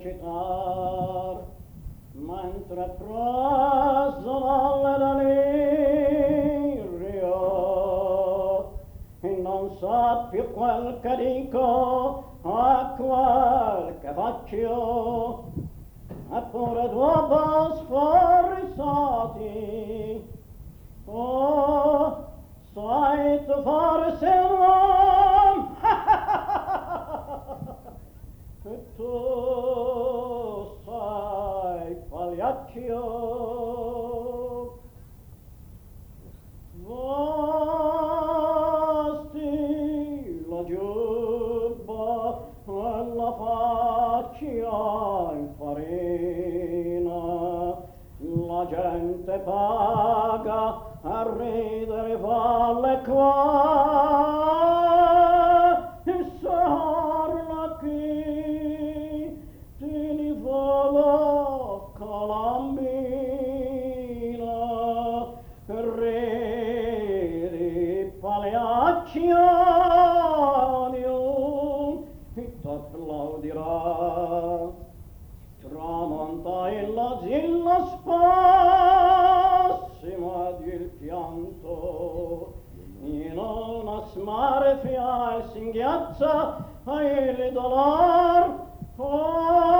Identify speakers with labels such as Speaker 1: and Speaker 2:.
Speaker 1: recitare, mentre frasano le delirio, e non sa più quel che dico a quel che faccio, eppure dopo sforzati. Oh, sai tu forse un uomo che tu sei pagliaccio. Vesti la giubba e la faccia in farina, la gente paga a ridere valle qua e sarla qui ti li vola calambina ridi pagliacciano e t'applaudirà. Tramonta la zilla spassima il pianto, in una smare fia e singhiazza il dolor.